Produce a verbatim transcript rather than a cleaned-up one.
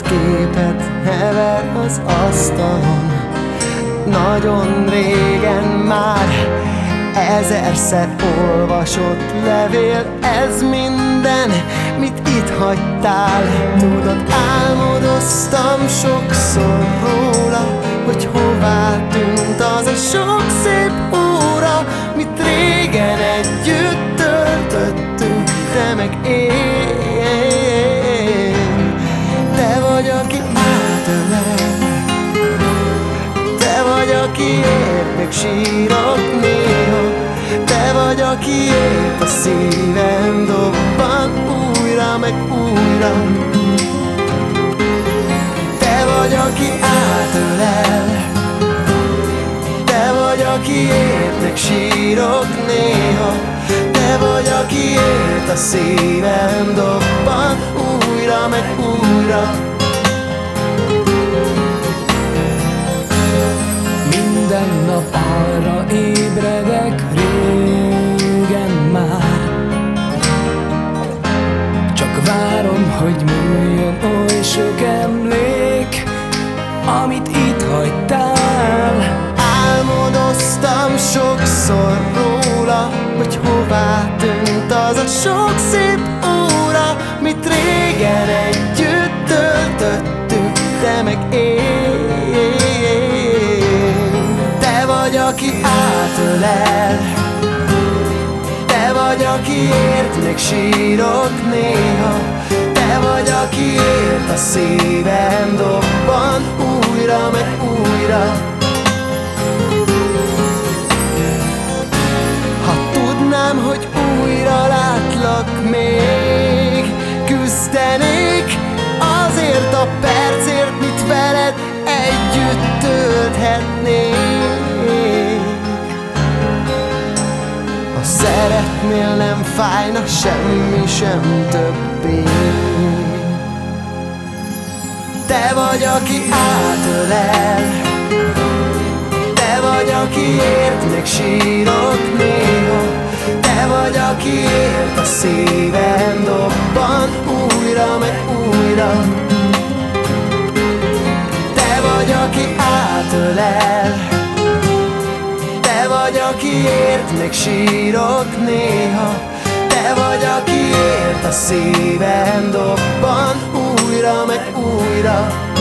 képet hever az asztalon. Nagyon régen már ezerszer olvasott levél, ez minden, mit itt hagytál. Tudod, álmodoztam sokszor róla, hogy hová tűnt az a sok szép óra, mit régen együtt töltöttünk, te meg én. Te vagy, aki átölel, te vagy, akiért még sírok néha, te vagy, akiért a szívem dobban újra meg újra. Te vagy, aki átölel, te vagy, akiért még sírok néha, te vagy, akiért a szívem dobban újra meg újra. Minden nap arra ébredek régen már, csak várom, hogy múljon oly sok emlék, amit itt hagytál. Álmodoztam sokszor róla, hogy hová tűnt az a sok szép óra, mit régen együtt töltöttünk, te meg én. Te vagy, aki átölel, te vagy, akiért még sírok néha, te vagy, akiért a szívem dobban újra meg újra. Ha tudnám, hogy újra látlak még, küzdenék azért a percért, mit veled együtt tölthetnék. Ha szeretnél, nem fájna semmi sem többé. Te vagy, aki átölel, te vagy, akiért még sírok néha, te vagy, akiért a szívem dobban újra meg újra. Te vagy, aki átölel, te vagy, akiért még sírok néha, te vagy, akiért a szívem dobban újra meg újra.